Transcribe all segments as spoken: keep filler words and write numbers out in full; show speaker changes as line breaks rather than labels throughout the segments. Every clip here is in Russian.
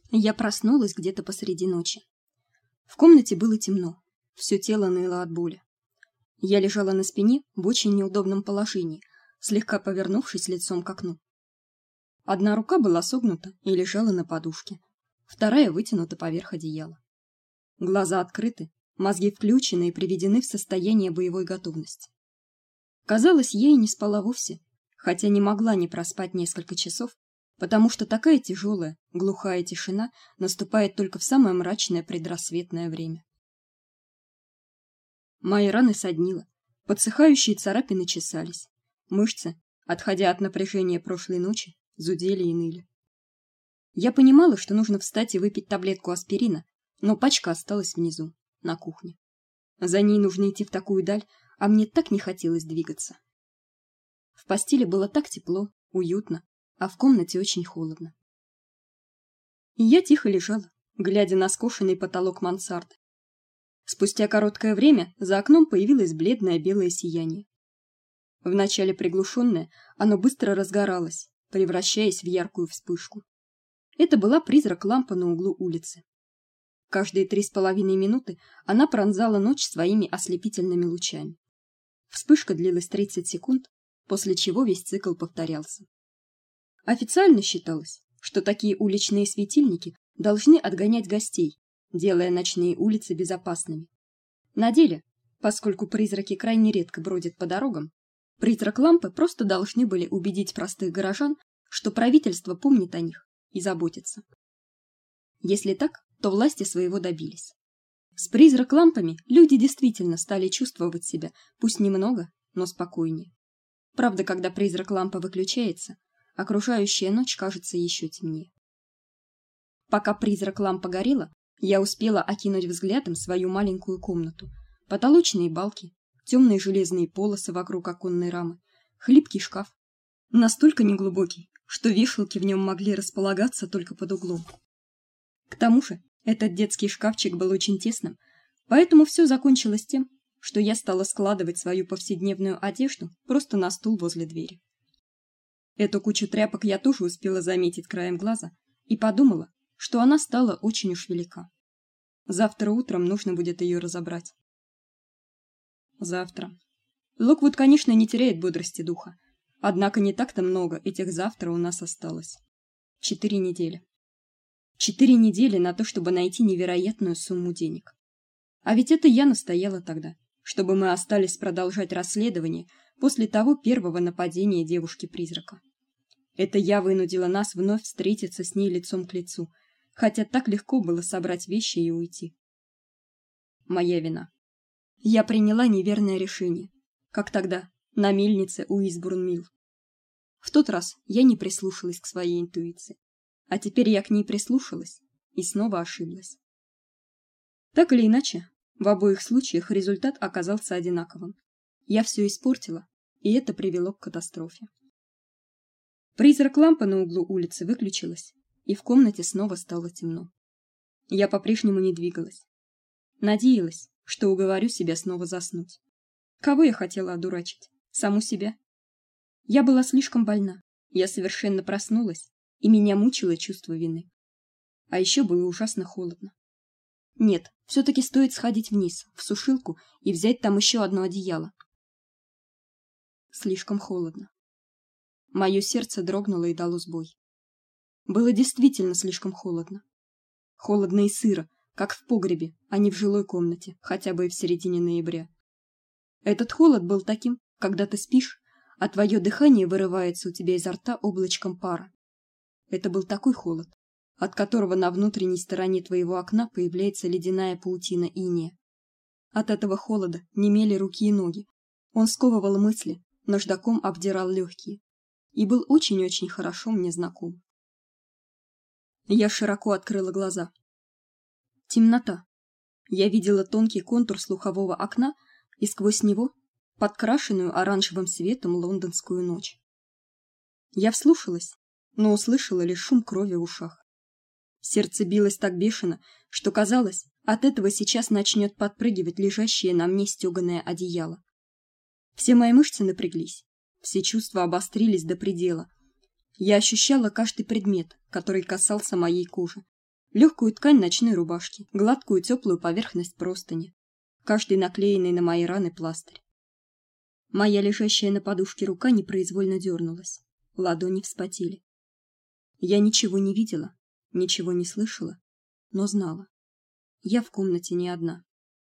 Я проснулась где-то посреди ночи. В комнате было темно, все тело ныло от боли. Я лежала на спине в очень неудобном положении, слегка повернувшись лицом к окну. Одна рука была согнута и лежала на подушке, вторая вытянута поверх одеяла. Глаза открыты, мозги включены и приведены в состояние боевой готовности. Казалось, я и не спала вовсе, хотя не могла не проспать несколько часов, потому что такая тяжелая, глухая тишина наступает только в самое мрачное предрассветное время. Мои раны соднило, подсыхающие царапины чесались, мышцы, отходя от напряжения прошлой ночи, зудели и ныли. Я понимала, что нужно встать и выпить таблетку аспирина, но пачка осталась внизу, на кухне. За ней нужно идти в такую даль, а мне так не хотелось двигаться. В постели было так тепло, уютно, а в комнате очень холодно. И я тихо лежала, глядя на скошенный потолок мансарды. Спустя короткое время за окном появилось бледное белое сияние. Вначале приглушенное, оно быстро разгоралось, превращаясь в яркую вспышку. Это была призрак-лампа на углу улицы. Каждые три с половиной минуты она пронзала ночь своими ослепительными лучами. Вспышка длилась тридцать секунд, после чего весь цикл повторялся. Официально считалось, что такие уличные светильники должны отгонять гостей, делая ночные улицы безопасными. На деле, поскольку призраки крайне редко бродят по дорогам, призрак-лампы просто должны были убедить простых горожан, что правительство помнит о них и заботится. Если так, то власти своего добились. С призрак-лампами люди действительно стали чувствовать себя, пусть немного, но спокойнее. Правда, когда призрак-лампа выключается, окружающая ночь кажется еще темнее. Пока призрак-лампа горела, я успела окинуть взглядом свою маленькую комнату. Потолочные балки, темные железные полосы вокруг оконной рамы, хлипкий шкаф, настолько неглубокий, что вешалки в нем могли располагаться только под углом. К тому же, этот детский шкафчик был очень тесным, поэтому все закончилось тем, что я стала складывать свою повседневную одежду просто на стул возле двери. Эту кучу тряпок я тоже успела заметить краем глаза и подумала, что она стала очень уж велика. Завтра утром нужно будет ее разобрать. Завтра. Локвуд, конечно, не теряет бодрости духа, однако не так-то много этих завтра у нас осталось. Четыре недели. Четыре недели на то, чтобы найти невероятную сумму денег. А ведь это я настояла тогда, чтобы мы остались продолжать расследование после того первого нападения девушки-призрака. Это я вынудила нас вновь встретиться с ней лицом к лицу, хотя так легко было собрать вещи и уйти. Моя вина. Я приняла неверное решение, как тогда на мельнице у Избурн-Милл. В тот раз я не прислушалась к своей интуиции, а теперь я к ней прислушалась и снова ошиблась. Так или иначе, в обоих случаях результат оказался одинаковым. Я все испортила, и это привело к катастрофе. Призрак-лампа на углу улицы выключилась, и в комнате снова стало темно. Я по-прежнему не двигалась. Надеялась, что уговорю себя снова заснуть. Кого я хотела одурачить? Саму себя? Я была слишком больна. Я совершенно проснулась, и меня мучило чувство вины. А еще было ужасно холодно. Нет, все таки стоит сходить вниз, в сушилку, и взять там еще одно одеяло. Слишком холодно. Мое сердце дрогнуло и дало сбой. Было действительно слишком холодно. Холодно и сыро, как в погребе, а не в жилой комнате, хотя бы и в середине ноября. Этот холод был таким, когда ты спишь, а твое дыхание вырывается у тебя изо рта облачком пара. Это был такой холод, от которого на внутренней стороне твоего окна появляется ледяная паутина инея. От этого холода немели руки и ноги. Он сковывал мысли, наждаком обдирал легкие. И был очень-очень хорошо мне знаком. Я широко открыла глаза. Темнота. Я видела тонкий контур слухового окна и сквозь него подкрашенную оранжевым светом лондонскую ночь. Я вслушалась, но услышала лишь шум крови в ушах. Сердце билось так бешено, что казалось, от этого сейчас начнет подпрыгивать лежащее на мне стёганое одеяло. Все мои мышцы напряглись, все чувства обострились до предела. Я ощущала каждый предмет, который касался моей кожи, легкую ткань ночной рубашки, гладкую теплую поверхность простыни, каждый наклеенный на мои раны пластырь. Моя лежащая на подушке рука непроизвольно дернулась, ладони вспотели. Я ничего не видела, ничего не слышала, но знала: я в комнате не одна.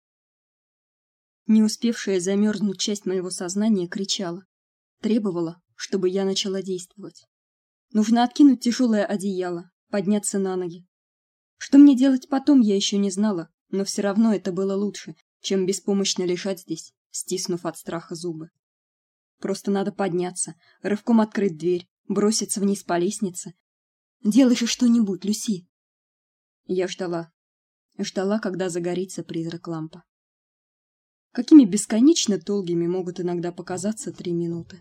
Не успевшая замерзнуть часть моего сознания кричала, требовала, чтобы я начала действовать. Нужно откинуть тяжелое одеяло, подняться на ноги. Что мне делать потом, я еще не знала, но все равно это было лучше, чем беспомощно лежать здесь, стиснув от страха зубы. Просто надо подняться, рывком открыть дверь, броситься вниз по лестнице. Делай же что-нибудь, Люси. Я ждала. Ждала, когда загорится призрак лампа. Какими бесконечно долгими могут иногда показаться три минуты.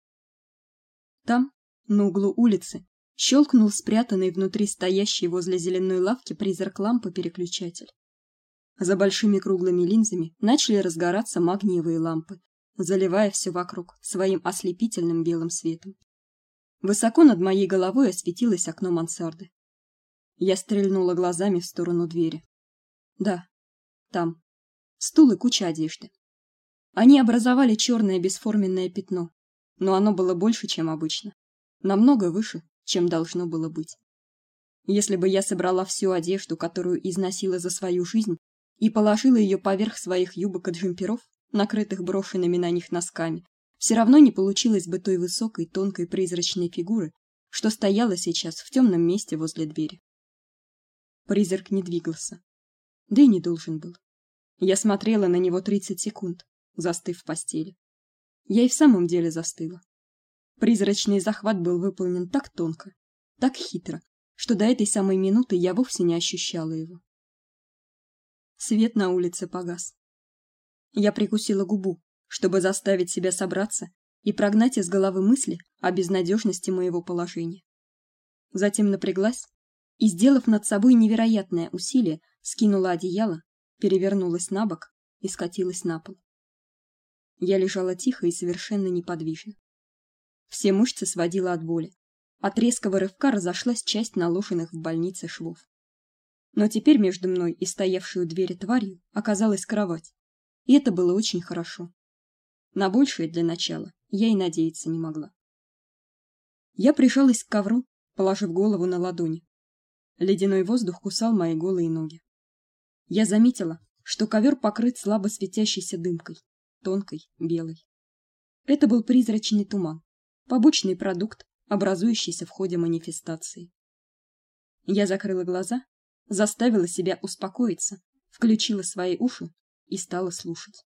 Там, на углу улицы, щелкнул спрятанный внутри стоящей возле зеленой лавки призрак лампы-переключатель. За большими круглыми линзами начали разгораться магниевые лампы, заливая все вокруг своим ослепительным белым светом. Высоко над моей головой осветилось окно мансарды. Я стрельнула глазами в сторону двери. Да, там стул и куча одежды. Они образовали черное бесформенное пятно, но оно было больше, чем обычно, намного выше, чем должно было быть. Если бы я собрала всю одежду, которую износила за свою жизнь, и положила ее поверх своих юбок и джемперов, накрытых брошенными на них носками, все равно не получилось бы той высокой, тонкой призрачной фигуры, что стояла сейчас в темном месте возле двери. Призрак не двигался, да и не должен был. Я смотрела на него тридцать секунд, застыв в постели. Я и в самом деле застыла. Призрачный захват был выполнен так тонко, так хитро, что до этой самой минуты я вовсе не ощущала его. Свет на улице погас. Я прикусила губу, чтобы заставить себя собраться и прогнать из головы мысли о безнадежности моего положения. Затем напряглась и, сделав над собой невероятное усилие, скинула одеяло, перевернулась на бок и скатилась на пол. Я лежала тихо и совершенно неподвижно. Все мышцы сводило от боли. От резкого рывка разошлась часть наложенных в больнице швов. Но теперь между мной и стоявшей у двери тварью оказалась кровать, и это было очень хорошо. На большее для начала я и надеяться не могла. Я прижалась к ковру, положив голову на ладони. Ледяной воздух кусал мои голые ноги. Я заметила, что ковер покрыт слабо светящейся дымкой, тонкой, белой. Это был призрачный туман, побочный продукт, образующийся в ходе манифестации. Я закрыла глаза, заставила себя успокоиться, включила свои уши и стала слушать.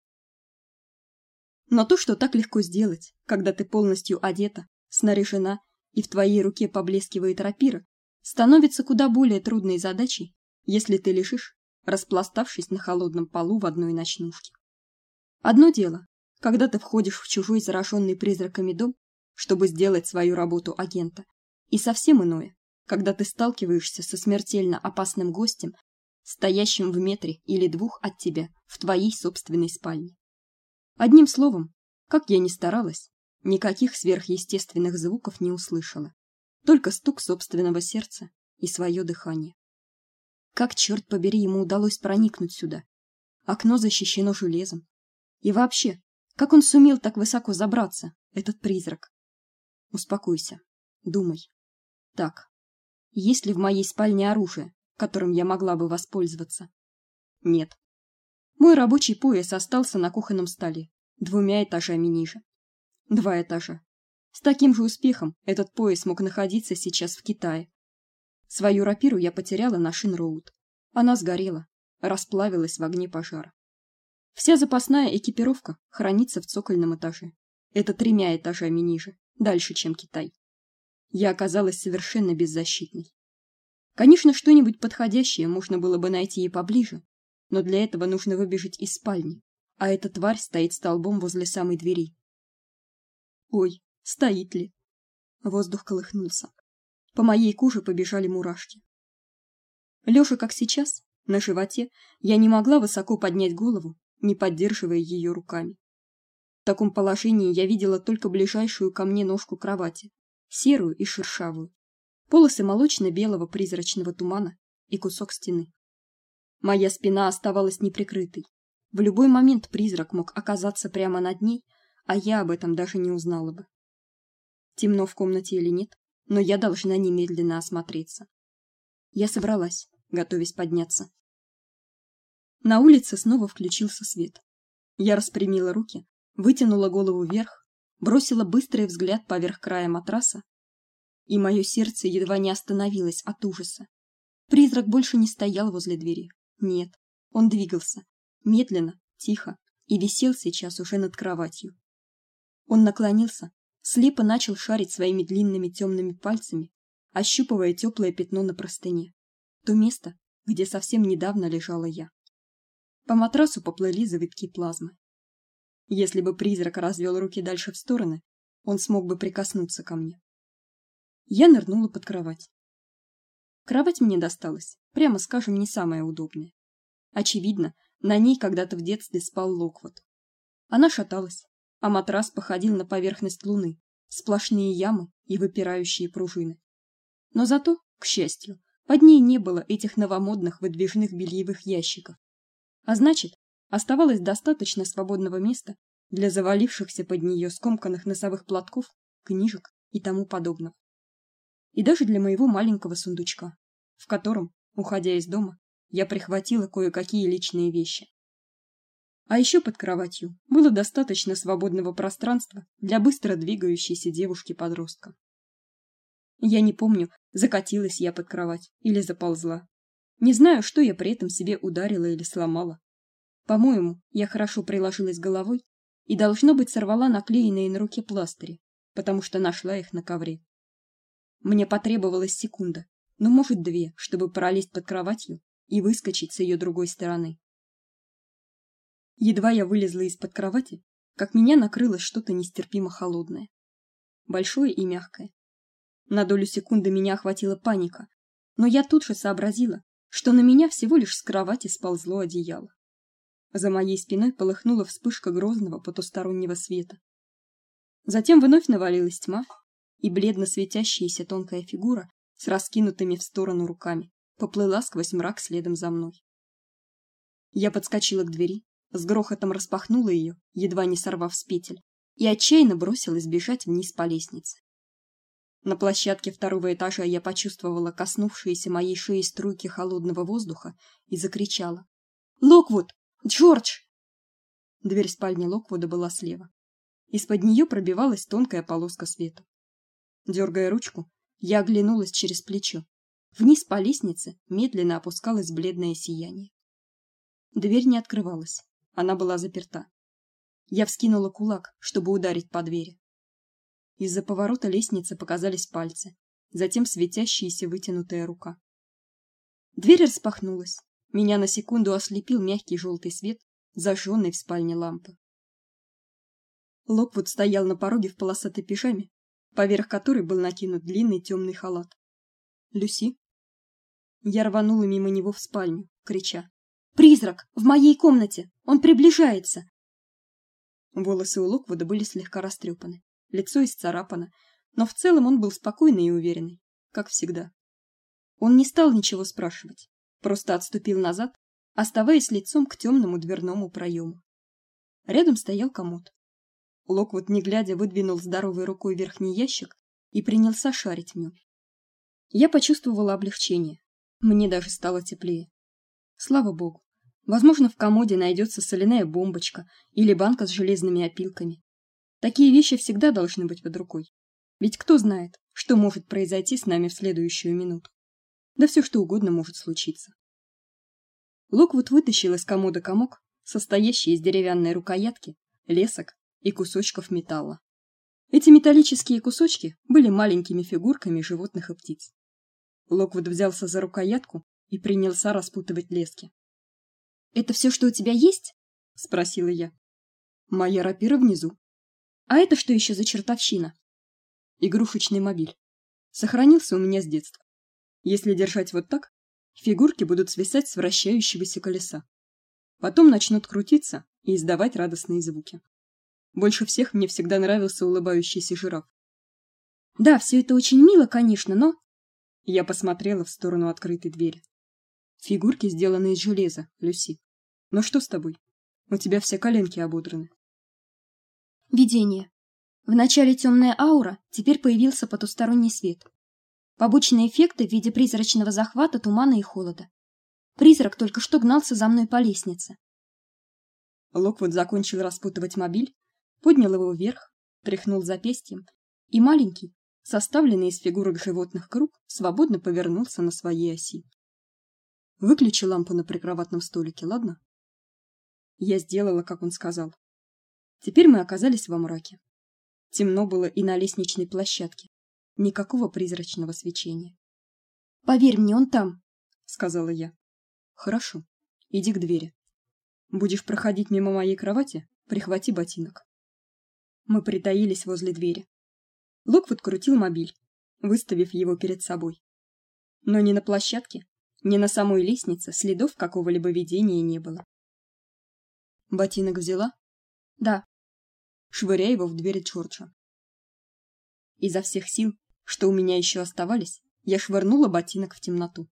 Но то, что так легко сделать, когда ты полностью одета, снаряжена и в твоей руке поблескивает рапира, становится куда более трудной задачей, если ты лежишь, распластавшись на холодном полу в одной ночнушке. Одно дело, когда ты входишь в чужой зараженный призраками дом, чтобы сделать свою работу агента, и совсем иное, когда ты сталкиваешься со смертельно опасным гостем, стоящим в метре или двух от тебя в твоей собственной спальне. Одним словом, как я ни старалась, никаких сверхъестественных звуков не услышала, только стук собственного сердца и свое дыхание. Как, черт побери, ему удалось проникнуть сюда? Окно защищено железом. И вообще, как он сумел так высоко забраться, этот призрак? Успокойся, думай. Так, есть ли в моей спальне оружие, которым я могла бы воспользоваться? Нет. Мой рабочий пояс остался на кухонном столе, двумя этажами ниже. Два этажа. С таким же успехом этот пояс мог находиться сейчас в Китае. Свою рапиру я потеряла на Шин-Роуд. Она сгорела, расплавилась в огне пожара. Вся запасная экипировка хранится в цокольном этаже. Это тремя этажами ниже, дальше, чем Китай. Я оказалась совершенно беззащитной. Конечно, что-нибудь подходящее можно было бы найти и поближе, но для этого нужно выбежать из спальни, а эта тварь стоит столбом возле самой двери. Ой, стоит ли? Воздух колыхнулся. По моей коже побежали мурашки. Лежа, как сейчас, на животе, я не могла высоко поднять голову, не поддерживая ее руками. В таком положении я видела только ближайшую ко мне ножку кровати, серую и шершавую. Полосы молочно-белого призрачного тумана и кусок стены. Моя спина оставалась неприкрытой. В любой момент призрак мог оказаться прямо над ней, а я об этом даже не узнала бы. Темно в комнате или нет, но я должна немедленно осмотреться. Я собралась, готовясь подняться. На улице снова включился свет. Я распрямила руки, вытянула голову вверх, бросила быстрый взгляд поверх края матраса, и мое сердце едва не остановилось от ужаса. Призрак больше не стоял возле двери. Нет, он двигался, медленно, тихо, и висел сейчас уже над кроватью. Он наклонился, слепо начал шарить своими длинными темными пальцами, ощупывая теплое пятно на простыне, то место, где совсем недавно лежала я. По матрасу поплыли завитки плазмы. Если бы призрак развел руки дальше в стороны, он смог бы прикоснуться ко мне. Я нырнула под кровать. Кровать мне досталась, прямо скажем, не самая удобная. Очевидно, на ней когда-то в детстве спал Локвуд. Она шаталась, а матрас походил на поверхность Луны, сплошные ямы и выпирающие пружины. Но зато, к счастью, под ней не было этих новомодных выдвижных бельевых ящиков. А значит, оставалось достаточно свободного места для завалившихся под нее скомканных носовых платков, книжек и тому подобного. И даже для моего маленького сундучка, в котором, уходя из дома, я прихватила кое-какие личные вещи. А еще под кроватью было достаточно свободного пространства для быстро двигающейся девушки-подростка. Я не помню, закатилась я под кровать или заползла. Не знаю, что я при этом себе ударила или сломала. По-моему, я хорошо приложилась головой и, должно быть, сорвала наклеенные на руке пластыри, потому что нашла их на ковре. Мне потребовалась секунда, ну, может, две, чтобы пролезть под кроватью и выскочить с ее другой стороны. Едва я вылезла из-под кровати, как меня накрыло что-то нестерпимо холодное, большое и мягкое. На долю секунды меня охватила паника, но я тут же сообразила, что на меня всего лишь с кровати сползло одеяло. За моей спиной полыхнула вспышка грозного потустороннего света. Затем вновь навалилась тьма, и бледно светящаяся тонкая фигура с раскинутыми в сторону руками поплыла сквозь мрак следом за мной. Я подскочила к двери, с грохотом распахнула ее, едва не сорвав с петель, и отчаянно бросилась бежать вниз по лестнице. На площадке второго этажа я почувствовала коснувшиеся моей шеи струйки холодного воздуха и закричала: "Локвуд! Джордж!" Дверь спальни Локвуда была слева. Из-под нее пробивалась тонкая полоска света. Дергая ручку, я оглянулась через плечо. Вниз по лестнице медленно опускалось бледное сияние. Дверь не открывалась, она была заперта. Я вскинула кулак, чтобы ударить по двери. Из-за поворота лестницы показались пальцы, затем светящаяся вытянутая рука. Дверь распахнулась. Меня на секунду ослепил мягкий желтый свет, зажженный в спальне лампы. Локвуд стоял на пороге в полосатой пижаме, поверх которой был накинут длинный темный халат. "Люси?" Я рванула мимо него в спальню, крича: "Призрак в моей комнате! Он приближается!" Волосы у Локвуда были слегка растрепаны, лицо исцарапано, но в целом он был спокойный и уверенный, как всегда. Он не стал ничего спрашивать, просто отступил назад, оставаясь лицом к темному дверному проему. Рядом стоял комод. Локвуд, не глядя, выдвинул здоровой рукой верхний ящик и принялся шарить в нем. Я почувствовала облегчение. Мне даже стало теплее. Слава богу. Возможно, в комоде найдется соляная бомбочка или банка с железными опилками. Такие вещи всегда должны быть под рукой. Ведь кто знает, что может произойти с нами в следующую минуту. Да все что угодно может случиться. Локвуд вытащил из комода комок, состоящий из деревянной рукоятки, лесок и кусочков металла. Эти металлические кусочки были маленькими фигурками животных и птиц. Локвуд взялся за рукоятку и принялся распутывать лески. "Это все, что у тебя есть?" спросила я. "Моя рапира внизу. А это что еще за чертовщина?" "Игрушечный мобиль. Сохранился у меня с детства. Если держать вот так, фигурки будут свисать с вращающегося колеса. Потом начнут крутиться и издавать радостные звуки. Больше всех мне всегда нравился улыбающийся жираф." "Да, все это очень мило, конечно, но..." Я посмотрела в сторону открытой двери. Фигурки сделаны из железа, Люси. Но что с тобой? У тебя все коленки ободраны.
Видение. Вначале темная аура, теперь появился потусторонний свет. Побочные эффекты в виде призрачного захвата, тумана и холода. Призрак только что гнался за мной по лестнице.
Локвуд закончил распутывать мобиль, поднял его вверх, тряхнул запястьем, и маленький, составленный из фигурок животных круг, свободно повернулся на своей оси. Выключи лампу на прикроватном столике, ладно? Я сделала, как он сказал. Теперь мы оказались во мраке. Темно было и на лестничной площадке. Никакого призрачного свечения.
Поверь мне, он там,
сказала я. Хорошо. Иди к двери. Будешь проходить мимо моей кровати, прихвати ботинок. Мы притаились возле двери. Локвуд крутил мобиль, выставив его перед собой. Но ни на площадке, ни на самой лестнице следов какого-либо видения не было. Ботинок взяла?
Да.
Швыряй его в дверь Джорджа. Изо всех сил, что у меня еще оставались, я швырнула ботинок в темноту.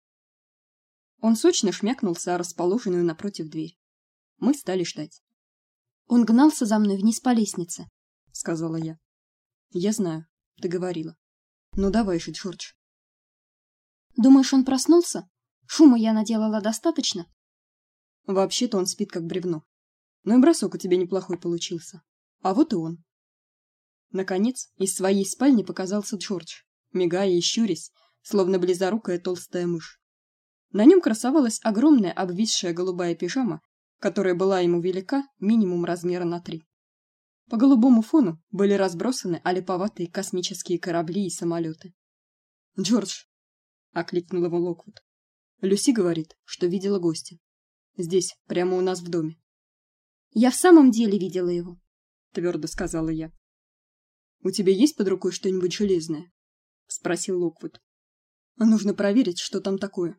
Он сочно шмякнулся о расположенную напротив дверь. Мы стали ждать.
Он гнался за мной вниз по лестнице,
сказала я. Я знаю, ты говорила. Ну давай же, Джордж.
Думаешь, он проснулся? Шума я наделала достаточно?
Вообще-то он спит как бревно. Но и бросок у тебя неплохой получился. А вот и он. Наконец, из своей спальни показался Джордж, мигая и щурясь, словно близорукая толстая мышь. На нем красовалась огромная обвисшая голубая пижама, которая была ему велика минимум размера на три. По голубому фону были разбросаны олиповатые космические корабли и самолеты. "Джордж", окликнул его Локвуд. "Люси говорит, что видела гостя. Здесь, прямо у нас в доме".
"Я в самом деле видела его",
твердо сказала я. "У тебя есть под рукой что-нибудь железное?" спросил Локвуд. "Нужно проверить, что там такое".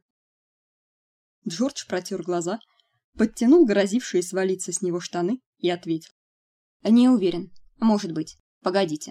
Джордж протер глаза, подтянул грозившие свалиться с него штаны и ответил:
"Не уверен. Может быть. Погодите".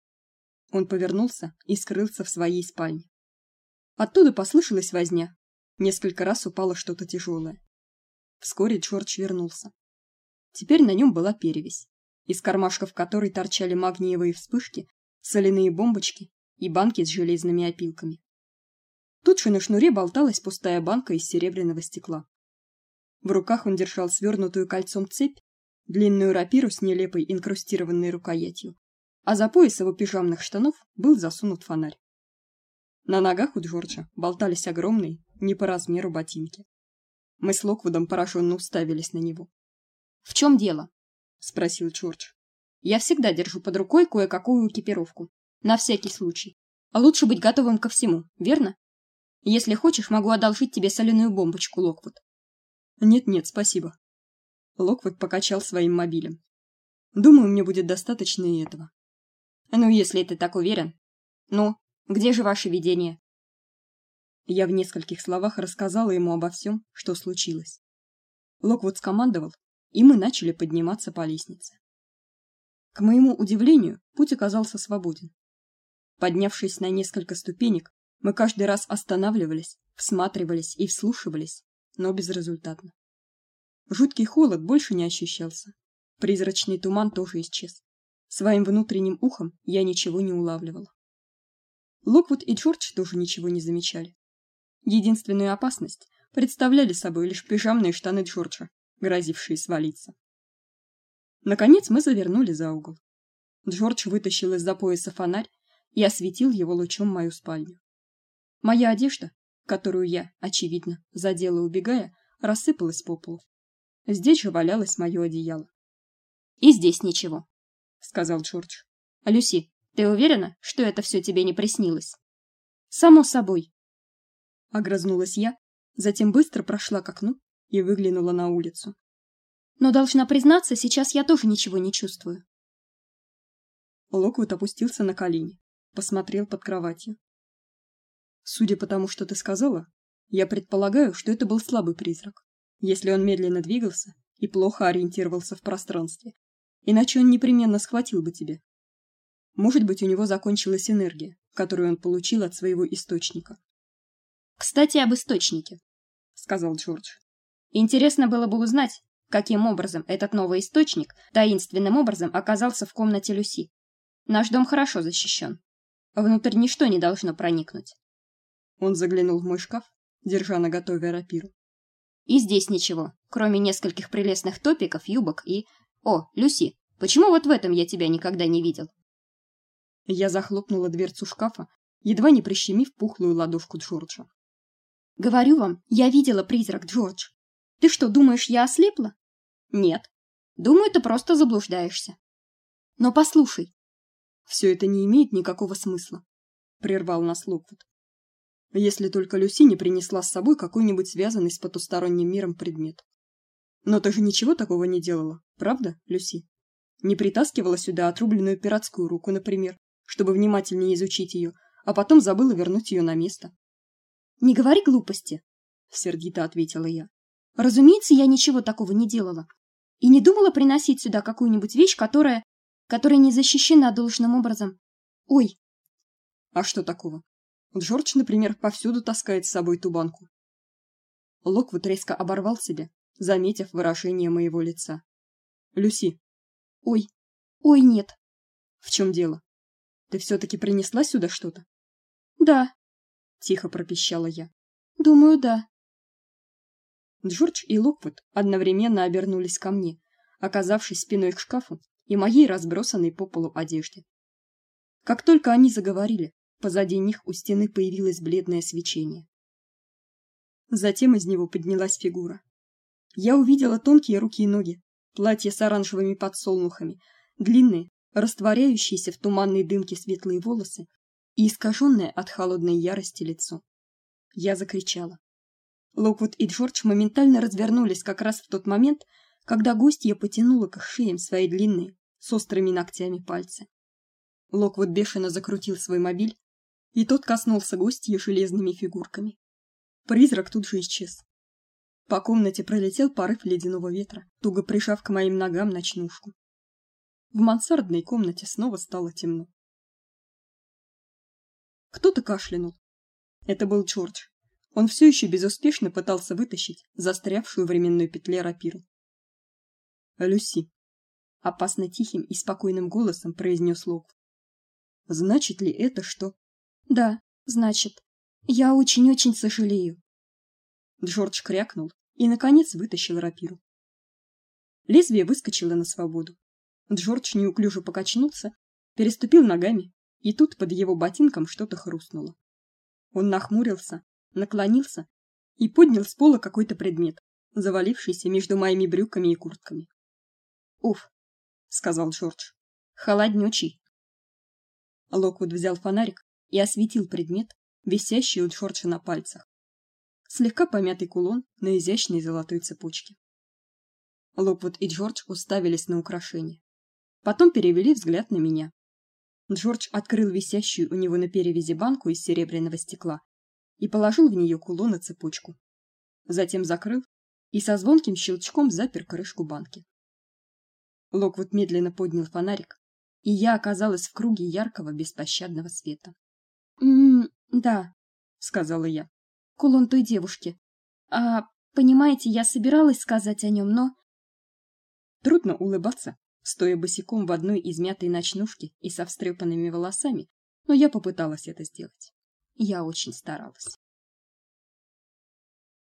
Он повернулся и скрылся в своей спальне. Оттуда послышалась возня. Несколько раз упало что-то тяжелое. Вскоре Джордж вернулся. Теперь на нем была перевязь, из кармашков которой торчали магниевые вспышки, соляные бомбочки и банки с железными опилками. Тут же на шнуре болталась пустая банка из серебряного стекла. В руках он держал свернутую кольцом цепь, длинную рапиру с нелепой инкрустированной рукоятью, а за пояс его пижамных штанов был засунут фонарь. На ногах у Джорджа болтались огромные, не по размеру ботинки. Мы с Локвудом пораженно уставились на него.
"В чем дело?"
спросил Джордж.
"Я всегда держу под рукой кое-какую экипировку, на всякий случай. А лучше быть готовым ко всему, верно? Если хочешь, могу одолжить тебе соляную бомбочку, Локвуд".
"Нет-нет, спасибо". Локвуд покачал своим мобилем. "Думаю, мне будет достаточно и этого".
"Ну, если ты так уверен. Ну, где же ваше видение?"
Я в нескольких словах рассказала ему обо всем, что случилось. Локвуд скомандовал, и мы начали подниматься по лестнице. К моему удивлению, путь оказался свободен. Поднявшись на несколько ступенек, мы каждый раз останавливались, всматривались и вслушивались, но безрезультатно. Жуткий холод больше не ощущался. Призрачный туман тоже исчез. Своим внутренним ухом я ничего не улавливала. Локвуд и Джордж тоже ничего не замечали. Единственную опасность представляли собой лишь пижамные штаны Джорджа, грозившие свалиться. Наконец мы завернули за угол. Джордж вытащил из-за пояса фонарь и осветил его лучом мою спальню. Моя одежда, которую я, очевидно, задела, убегая, рассыпалась по полу. Здесь же валялось мое одеяло.
"И здесь ничего",
сказал Джордж.
"Люси, ты уверена, что это все тебе не приснилось?" "Само собой",
огрызнулась я, затем быстро прошла к окну и выглянула на улицу.
"Но должна признаться, сейчас я тоже ничего не чувствую".
Локвуд опустился на колени, посмотрел под кроватью. "Судя по тому, что ты сказала, я предполагаю, что это был слабый призрак, если он медленно двигался и плохо ориентировался в пространстве, иначе он непременно схватил бы тебя. Может быть, у него закончилась энергия, которую он получил от своего источника".
"Кстати, об источнике",
сказал Джордж.
Интересно было бы узнать, каким образом этот новый источник таинственным образом оказался в комнате Люси. Наш дом хорошо защищен. Внутрь ничто не должно проникнуть.
Он заглянул в мой шкаф, держа наготове рапиру.
И здесь ничего, кроме нескольких прелестных топиков, юбок и... О, Люси, почему вот в этом я тебя никогда не видел?
Я захлопнула дверцу шкафа, едва не прищемив пухлую ладошку Джорджа.
Говорю вам, я видела призрак, Джордж. Ты что, думаешь, я ослепла? Нет. Думаю, ты просто заблуждаешься. Но послушай.
Все это не имеет никакого смысла, прервал нас Локвуд. Если только Люси не принесла с собой какой-нибудь связанный с потусторонним миром предмет. Но ты же ничего такого не делала, правда, Люси? Не притаскивала сюда отрубленную пиратскую руку, например, чтобы внимательнее изучить ее, а потом забыла вернуть ее на место.
Не говори глупости, сердито ответила я. Разумеется, я ничего такого не делала и не думала приносить сюда какую-нибудь вещь, которая которая не защищена должным образом. Ой.
А что такого? Джордж, например, повсюду таскает с собой ту банку. Локвуд резко оборвал себя, заметив выражение моего лица. Люси.
Ой. Ой, нет.
В чем дело? Ты все таки принесла сюда что-то?
Да,
тихо пропищала я.
Думаю, да.
Джордж и Локвуд одновременно обернулись ко мне, оказавшись спиной к шкафу и моей разбросанной по полу одежде. Как только они заговорили, позади них у стены появилось бледное свечение. Затем из него поднялась фигура. Я увидела тонкие руки и ноги, платье с оранжевыми подсолнухами, длинные, растворяющиеся в туманной дымке светлые волосы и искаженное от холодной ярости лицо. Я закричала. Локвуд и Джордж моментально развернулись как раз в тот момент, когда гостья потянула к их шеям свои длинные, с острыми ногтями пальцы. Локвуд бешено закрутил свой мобиль, и тот коснулся гостьи железными фигурками. Призрак тут же исчез. По комнате пролетел порыв ледяного ветра, туго прижав к моим ногам ночнушку. В мансардной комнате снова стало темно. Кто-то кашлянул. Это был Джордж. Он все еще безуспешно пытался вытащить застрявшую в временной петле рапиру. Люси, опасно тихим и спокойным голосом произнес Локвуд. Значит ли это, что...
Да, значит. Я очень-очень сожалею.
Джордж крякнул и наконец вытащил рапиру. Лезвие выскочило на свободу. Джордж неуклюже покачнулся, переступил ногами, и тут под его ботинком что-то хрустнуло. Он нахмурился, наклонился и поднял с пола какой-то предмет, завалившийся между моими брюками и куртками. "Уф", сказал Джордж. "Холоднючий". Локвуд взял фонарик и осветил предмет, висящий у Джорджа на пальцах. Слегка помятый кулон на изящной золотой цепочке. Локвуд и Джордж уставились на украшение. Потом перевели взгляд на меня. Джордж открыл висящую у него на перевязи банку из серебряного стекла и положил в нее кулон и цепочку. Затем закрыл и со звонким щелчком запер крышку банки. Локвуд медленно поднял фонарик, и я оказалась в круге яркого беспощадного света.
«М-м, да», —
сказала я.
«Кулон той девушки. А, понимаете, я собиралась сказать о нем, но...»
Трудно улыбаться, стоя босиком в одной измятой ночнушке и со встрепанными волосами, но я попыталась это сделать. Я очень старалась.